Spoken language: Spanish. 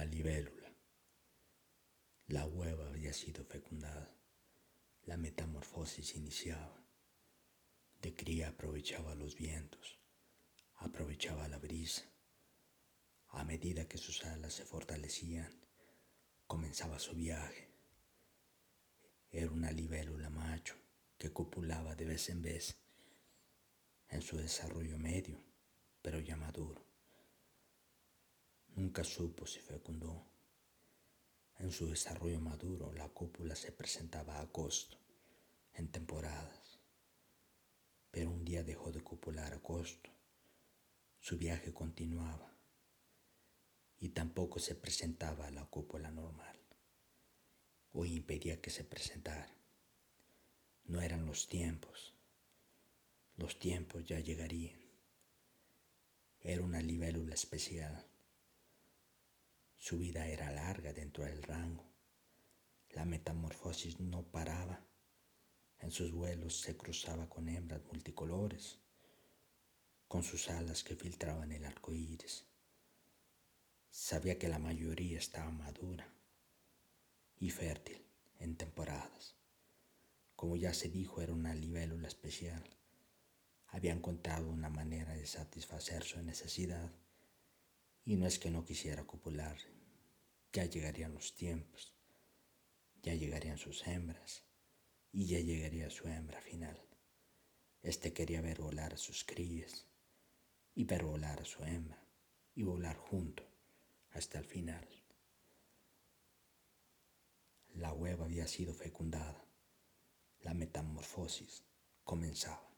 libélula. La hueva había sido fecundada. La metamorfosis iniciaba. De cría aprovechaba los vientos, aprovechaba la brisa. A medida que sus alas se fortalecían, comenzaba su viaje. Era una libélula macho que copulaba de vez en vez en su desarrollo medio, pero ya maduro. Nunca supo si fecundó. En su desarrollo maduro, la cópula se presentaba a agosto, en temporadas. Pero un día dejó de copular a agosto. Su viaje continuaba y tampoco se presentaba a la cópula normal, o impedía que se presentara. No eran los tiempos ya llegarían. Era una libélula especial. Su vida era larga dentro del rango. La metamorfosis no paraba. En sus vuelos se cruzaba con hembras multicolores, con sus alas que filtraban el arco iris. Sabía que la mayoría estaba madura y fértil en temporadas. Como ya se dijo, era una libélula especial. Había encontrado una manera de satisfacer su necesidad. Y no es que no quisiera copular. Ya llegarían los tiempos. Ya llegarían sus hembras. Y ya llegaría su hembra final. Quería ver volar a sus crías. Y ver volar a su hembra. Y volar junto hasta el final. La hueva había sido fecundada. La metamorfosis comenzaba.